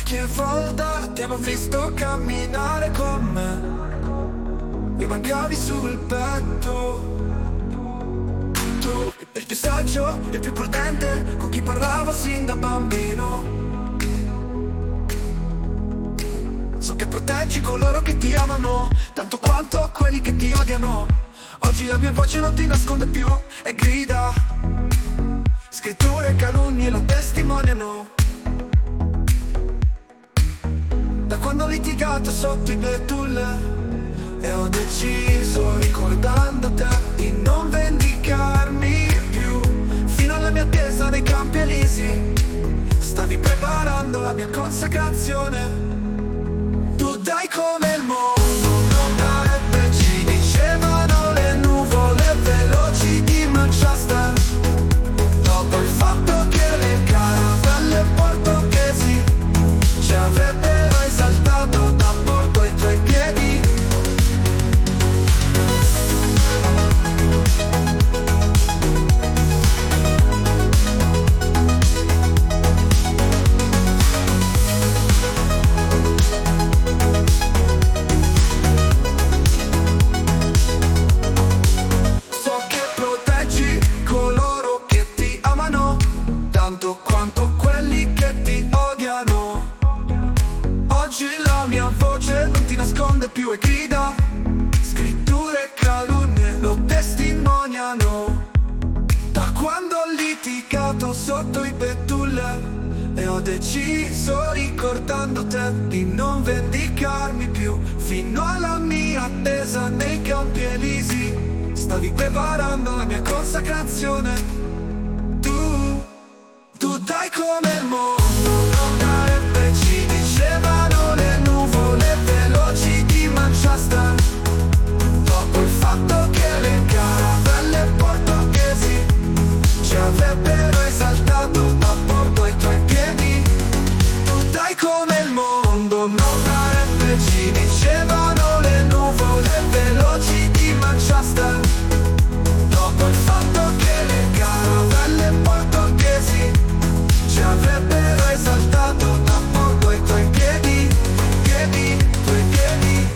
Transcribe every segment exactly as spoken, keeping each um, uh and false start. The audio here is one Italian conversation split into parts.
Qualche volta ti avevo visto camminare con me, mi mancavi sul petto. Tu, il più saggio, il più prudente, con chi parlavo sin da bambino. So che proteggi coloro che ti amano, tanto quanto quelli che ti odiano. Oggi la mia voce non ti nasconde più e grida. Scritture e calunnie lo testimoniano. Da quando ho litigato sotto i betulle e ho deciso, ricordando te, di non vendicarmi più, fino alla mia attesa nei Campi Elisi. Stavi preparando la mia consacrazione. Tu dai come il mondo non darebbe, ci dicevano le nuvole veloci di Manchester. Dopo il fatto che le caravelle portoghesi ci avrebbero esaltato da porto ai tuoi piedi. So che proteggi coloro che ti amano, tanto quanto quelli che ti odiano. Oggi la mia voce non ti nasconde più e grida. Scritture e calunnie lo testimoniano. Da quando ho litigato sotto i betulle e ho deciso, ricordando te, di non vendicarmi più, fino alla mia attesa nei Campi Elisi. Stavi preparando la mia consacrazione. Tu, tu dai come il mondo non darebbe, ci dicevano le nuvole veloci di Manchester. Dopo il fatto che le caravelle portoghesi ci avrebbero esaltato da porto ai tuoi piedi. Tu dai come il mondo non darebbe, ci dicevano le nuvole veloci di Manchester. Dopo il fatto che le caravelle portoghesi ci avrebbero esaltato da porto ai tuoi piedi, piedi, tuoi piedi.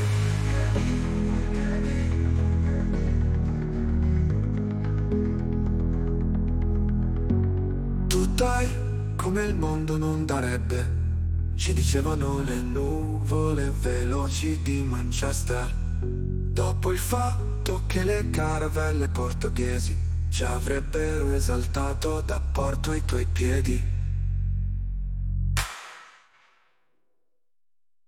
Tu dai come il mondo non darebbe, ci dicevano le nuvole veloci di Manchester. Dopo il fatto che le caravelle portoghesi ci avrebbero esaltato da porto ai tuoi piedi.